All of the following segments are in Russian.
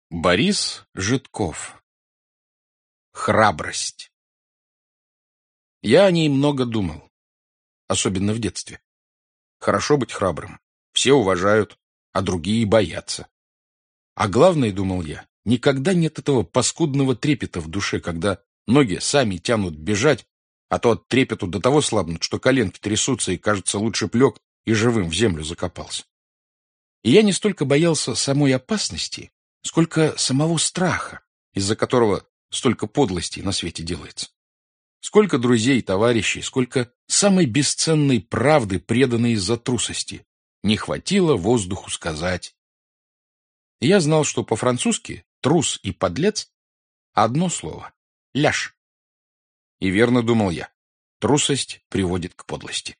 Борис Житков. Храбрость. Я о ней много думал, особенно в детстве. Хорошо быть храбрым. Все уважают, а другие боятся. А главное, думал я, никогда нет этого паскудного трепета в душе, когда ноги сами тянут бежать, а то от трепету до того слабнут, что коленки трясутся и, кажется, лучше б лег и живым в землю закопался. И я не столько боялся самой опасности, сколько самого страха, из-за которого столько подлостей на свете делается. Сколько друзей, товарищей, сколько самой бесценной правды, преданной из-за трусости. Не хватило воздуху сказать. И я знал, что по-французски трус и подлец — одно слово — ляж. И верно думал я, трусость приводит к подлости.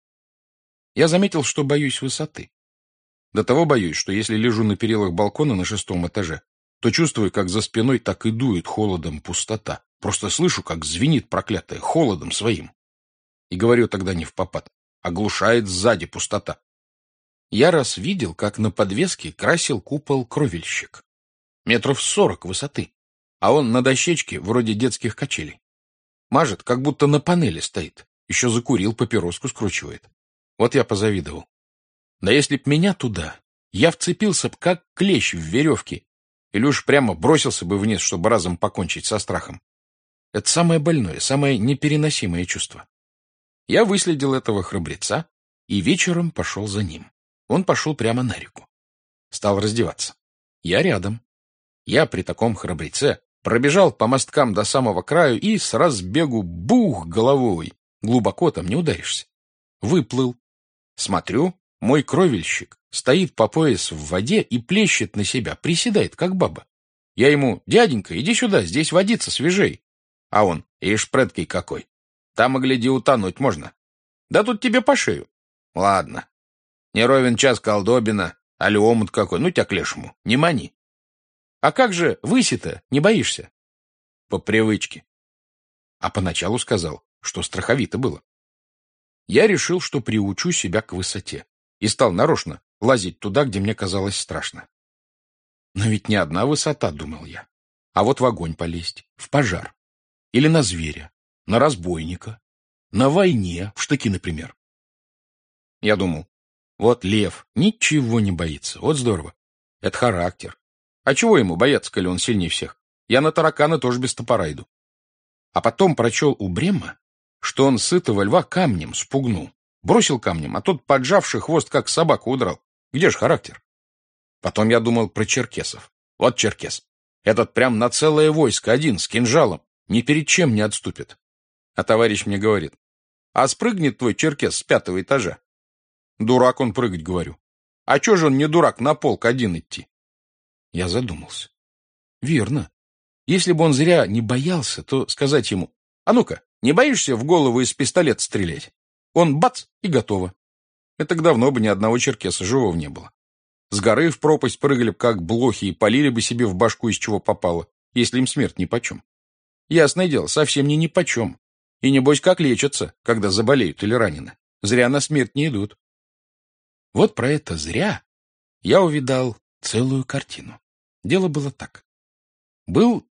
Я заметил, что боюсь высоты. До того боюсь, что если лежу на перилах балкона на 6-м этаже, то чувствую, как за спиной так и дует холодом пустота. Просто слышу, как звенит проклятая холодом своим. И говорю тогда не впопад, оглушает сзади пустота. Я раз видел, как на подвеске красил купол кровельщик. 40 высоты, а он на дощечке вроде детских качелей. Мажет, как будто на панели стоит. Еще закурил, папироску скручивает. Вот я позавидовал. Да если б меня туда, я вцепился б, как клещ в веревке, или уж прямо бросился бы вниз, чтобы разом покончить со страхом. Это самое больное, самое непереносимое чувство. Я выследил этого храбреца и вечером пошел за ним. Он пошел прямо на реку. Стал раздеваться. Я рядом. Я при таком храбреце пробежал по мосткам до самого краю и с разбегу бух головой. Глубоко там не ударишься. Выплыл. Смотрю, мой кровельщик стоит по пояс в воде и плещет на себя, приседает, как баба. Я ему: дяденька, иди сюда, здесь водиться свежей. А он: ишь, прыткий какой. Там, и гляди, утонуть можно. Да тут тебе по шею. Ладно. Не ровен час колдобина, али омут какой, ну тебя к лешему, не мани. А как же выси-то, не боишься? По привычке. А поначалу сказал, что страховито было. Я решил, что приучу себя к высоте. И стал нарочно лазить туда, где мне казалось страшно. Но ведь не одна высота, думал я. А вот в огонь полезть, в пожар. Или на зверя, на разбойника, на войне, в штыки, например. Я думал, вот лев ничего не боится, вот здорово. Это характер. А чего ему бояться, коли он сильнее всех? Я на таракана тоже без топора иду. А потом прочел у Брема, что он сытого льва камнем спугнул. Бросил камнем, а тот, поджавший хвост, как собака, удрал. Где ж характер? Потом я думал про черкесов. Вот черкес. Этот прям на целое войско один, с кинжалом. Ни перед чем не отступит. А товарищ мне говорит: а спрыгнет твой черкес с 5-го этажа? Дурак он прыгать, говорю. А чё же он не дурак на полк один идти? Я задумался. Верно. Если бы он зря не боялся, то сказать ему: а ну-ка, не боишься в голову из пистолета стрелять? Он бац, и готово. Это так давно бы ни одного черкеса живого не было. С горы в пропасть прыгали бы, как блохи, и полили бы себе в башку, из чего попало, если им смерть нипочем. Ясное дело, совсем не нипочем. И небось, как лечатся, когда заболеют или ранены. Зря на смерть не идут. Вот про это «зря» я увидал целую картину. Дело было так. Был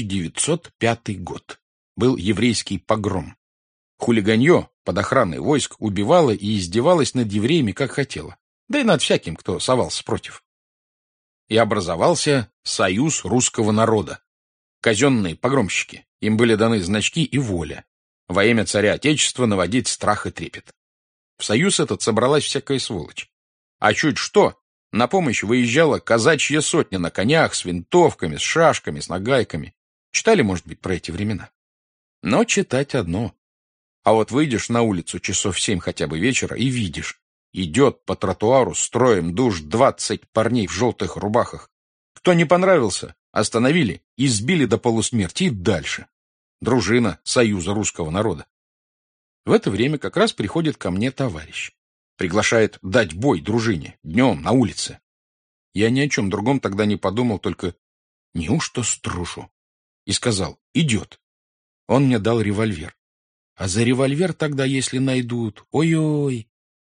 1905 год. Был еврейский погром. Хулиганье под охраной войск убивало и издевалось над евреями, как хотело. Да и над всяким, кто совался против. И образовался Союз русского народа. Казенные погромщики. Им были даны значки и воля. Во имя царя Отечества наводить страх и трепет. В союз этот собралась всякая сволочь. А чуть что, на помощь выезжала казачья сотня на конях, с винтовками, с шашками, с нагайками. Читали, может быть, про эти времена? Но читать одно. А вот выйдешь на улицу часов 7 хотя бы вечера и видишь, идет по тротуару строем душ 20 парней в желтых рубахах. Кто не понравился, остановили, избили до полусмерти и дальше. Дружина Союза русского народа. В это время как раз приходит ко мне товарищ. Приглашает дать бой дружине, днем, на улице. Я ни о чем другом тогда не подумал, только неужто струшу? И сказал: идет. Он мне дал револьвер. А за револьвер тогда, если найдут, ой-ой.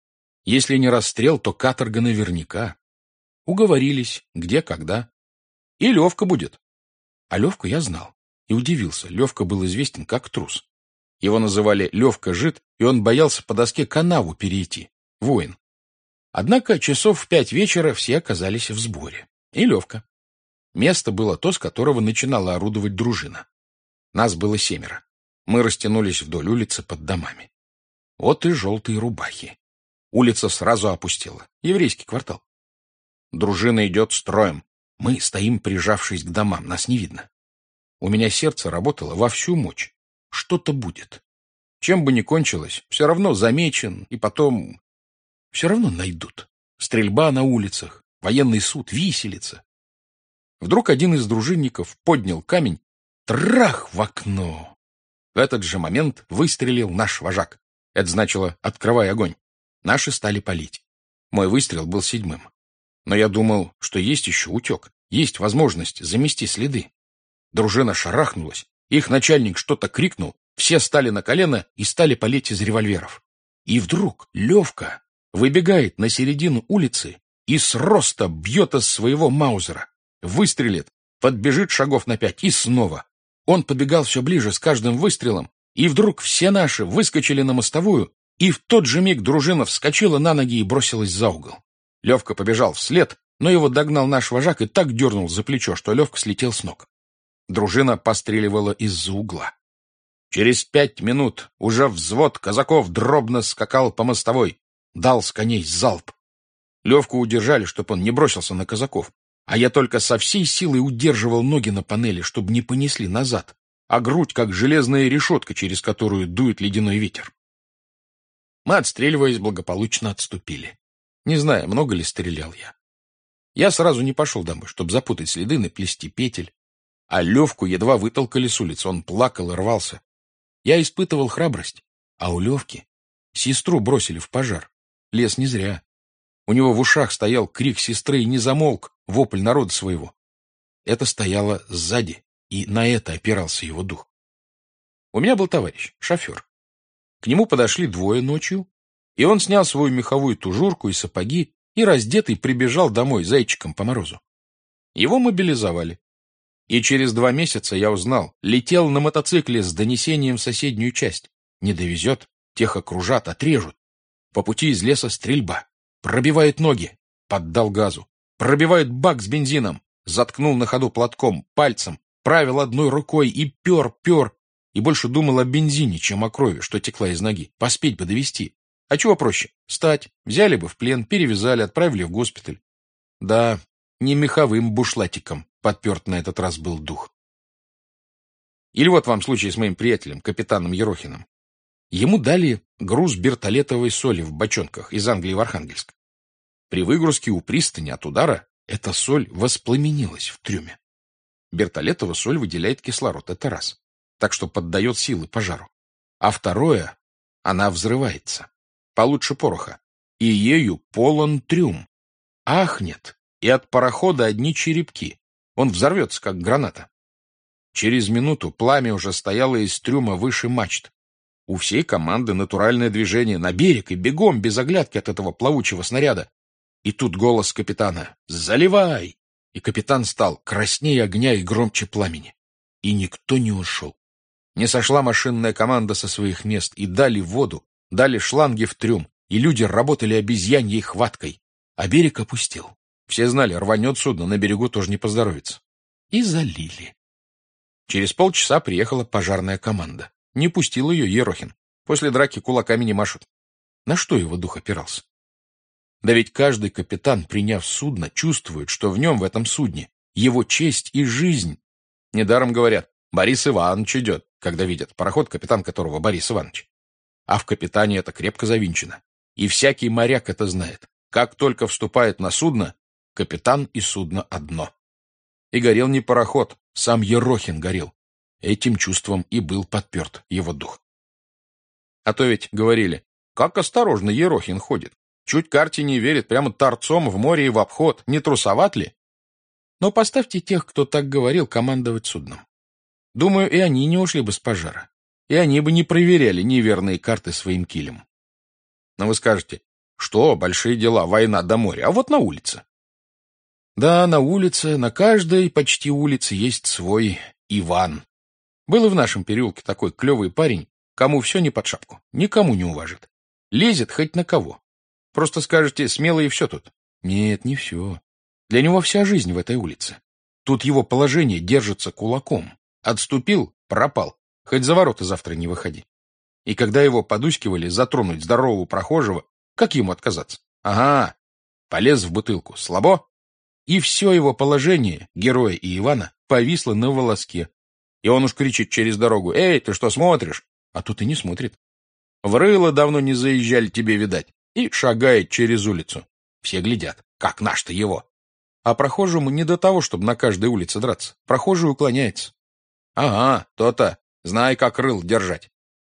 Если не расстрел, то каторга наверняка. Уговорились, где, когда. И Левка будет. А Левку я знал и удивился. Левка был известен как трус. Его называли Левка-жид, и он боялся по доске канаву перейти. Воин. Однако часов в 5 вечера все оказались в сборе. И Левка. Место было то, с которого начинала орудовать дружина. Нас было 7. Мы растянулись вдоль улицы под домами. Вот и желтые рубахи. Улица сразу опустела. Еврейский квартал. Дружина идет строем. Мы стоим, прижавшись к домам. Нас не видно. У меня сердце работало во всю мощь. Что-то будет. Чем бы ни кончилось, все равно замечен, и потом... Все равно найдут. Стрельба на улицах, военный суд, виселица. Вдруг один из дружинников поднял камень, трах в окно. В этот же момент выстрелил наш вожак. Это значило «открывай огонь». Наши стали палить. Мой выстрел был 7. Но я думал, что есть еще утек, есть возможность замести следы. Дружина шарахнулась, их начальник что-то крикнул, все стали на колено и стали палить из револьверов. И вдруг Левка выбегает на середину улицы и с роста бьет из своего маузера. Выстрелит, подбежит шагов на 5 и снова. Он подбегал все ближе с каждым выстрелом, и вдруг все наши выскочили на мостовую, и в тот же миг дружина вскочила на ноги и бросилась за угол. Левка побежал вслед, но его догнал наш вожак и так дернул за плечо, что Левка слетел с ног. Дружина постреливала из-за угла. Через 5 минут уже взвод казаков дробно скакал по мостовой, дал с коней залп. Левку удержали, чтобы он не бросился на казаков, а я только со всей силой удерживал ноги на панели, чтобы не понесли назад, а грудь как железная решетка, через которую дует ледяной ветер. Мы, отстреливаясь, благополучно отступили. Не знаю, много ли стрелял я. Я сразу не пошел домой, чтобы запутать следы, наплести петель. А Левку едва вытолкали с улицы, он плакал и рвался. Я испытывал храбрость, а у Левки сестру бросили в пожар. Лез не зря. У него в ушах стоял крик сестры и не замолк вопль народа своего. Это стояло сзади, и на это опирался его дух. У меня был товарищ, шофер. К нему подошли 2 ночью, и он снял свою меховую тужурку и сапоги и раздетый прибежал домой зайчиком по морозу. Его мобилизовали. И через 2 месяца я узнал, летел на мотоцикле с донесением в соседнюю часть. Не довезет, тех окружат, отрежут. По пути из леса стрельба. Пробивает ноги. Поддал газу. Пробивает бак с бензином. Заткнул на ходу платком, пальцем, правил одной рукой и пер. И больше думал о бензине, чем о крови, что текла из ноги. Поспеть бы довести. А чего проще? Встать, взяли бы в плен, перевязали, отправили в госпиталь. Да, не меховым бушлатиком подперт на этот раз был дух. Или вот вам случай с моим приятелем, капитаном Ерохиным. Ему дали груз бертолетовой соли в бочонках из Англии в Архангельск. При выгрузке у пристани от удара эта соль воспламенилась в трюме. Бертолетова соль выделяет кислород, это раз, так что поддает силы пожару. А второе, она взрывается, получше пороха, и ею полон трюм. Ахнет, и от парохода одни черепки. Он взорвется, как граната. Через минуту пламя уже стояло из трюма выше мачт. У всей команды натуральное движение на берег и бегом, без оглядки от этого плавучего снаряда. И тут голос капитана «Заливай!» И капитан стал краснее огня и громче пламени. И никто не ушел. Не сошла машинная команда со своих мест, и дали воду, дали шланги в трюм, и люди работали обезьяньей хваткой. А берег опустел. Все знали, рванет судно, на берегу тоже не поздоровится. И залили. Через полчаса приехала пожарная команда. Не пустил ее Ерохин. После драки кулаками не машут. На что его дух опирался? Да ведь каждый капитан, приняв судно, чувствует, что в нем, в этом судне, его честь и жизнь. Недаром говорят, Борис Иванович идет, когда видят пароход, капитан которого Борис Иванович. А в капитане это крепко завинчено. И всякий моряк это знает. Как только вступает на судно, капитан и судно одно. И горел не пароход, сам Ерохин горел. Этим чувством и был подперт его дух. А то ведь говорили, как осторожно Ерохин ходит. Чуть карте не верит, прямо торцом в море и в обход. Не трусоват ли? Но поставьте тех, кто так говорил, командовать судном. Думаю, и они не ушли бы с пожара. И они бы не проверяли неверные карты своим килем. Но вы скажете, что большие дела, война до моря, а вот на улице. Да, на улице, на каждой почти улице есть свой Иван. Был и в нашем переулке такой клевый парень, кому все не под шапку, никому не уважит. Лезет хоть на кого. Просто скажете, смело и все тут. Нет, не все. Для него вся жизнь в этой улице. Тут его положение держится кулаком. Отступил — пропал. Хоть за ворота завтра не выходи. И когда его подускивали затронуть здорового прохожего, как ему отказаться? Ага, полез в бутылку. Слабо? И все его положение, героя и Ивана, повисло на волоске. И он уж кричит через дорогу: «Эй, ты что смотришь?» А тут и не смотрит. В рыло давно не заезжали, тебе видать. И шагает через улицу. Все глядят, как наш-то его. А прохожему не до того, чтобы на каждой улице драться. Прохожий уклоняется. Ага, то-то. Знай, как рыл держать.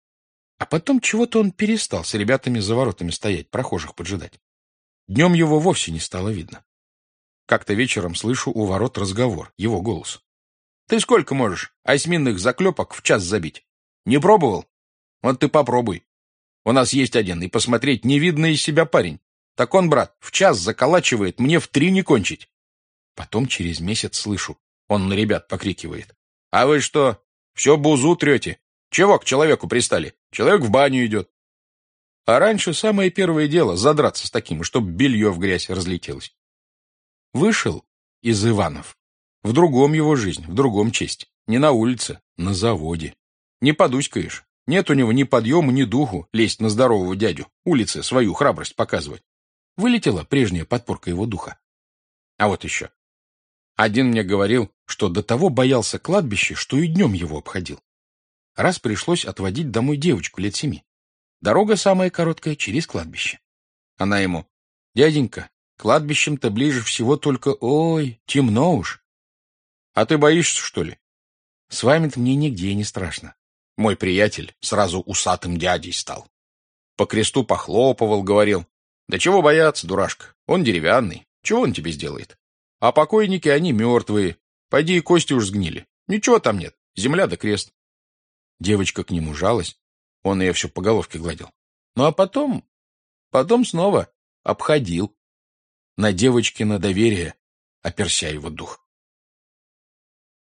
А потом чего-то он перестал с ребятами за воротами стоять, прохожих поджидать. Днем его вовсе не стало видно. Как-то вечером слышу у ворот разговор, его голос. «Ты сколько можешь осьминных заклепок в час забить? Не пробовал? Вот ты попробуй. У нас есть один, и посмотреть, не видно из себя парень. Так он, брат, в час заколачивает, мне в 3 не кончить». Потом через месяц слышу, он на ребят покрикивает: «А вы что, все бузу трете? Чего к человеку пристали? Человек в баню идет». А раньше самое первое дело — задраться с таким, чтоб белье в грязь разлетелось. Вышел из Иванов. В другом его жизнь, в другом честь. Не на улице, на заводе. Не подуськаешь. Нет у него ни подъема, ни духу лезть на здорового дядю, улице свою храбрость показывать. Вылетела прежняя подпорка его духа. А вот еще. Один мне говорил, что до того боялся кладбища, что и днем его обходил. Раз пришлось отводить домой девочку лет 7. Дорога самая короткая через кладбище. Она ему: «Дяденька, кладбищем-то ближе всего, только, ой, темно уж». «А ты боишься, что ли?» «С вами-то мне нигде не страшно». Мой приятель сразу усатым дядей стал. По кресту похлопывал, говорил: «Да чего бояться, дурашка, он деревянный, чего он тебе сделает? А покойники, они мертвые, пойди и кости уж сгнили, ничего там нет, земля да крест». Девочка к нему жалась, он ее все по головке гладил. Ну а потом снова обходил. На девочкино доверие оперся его дух.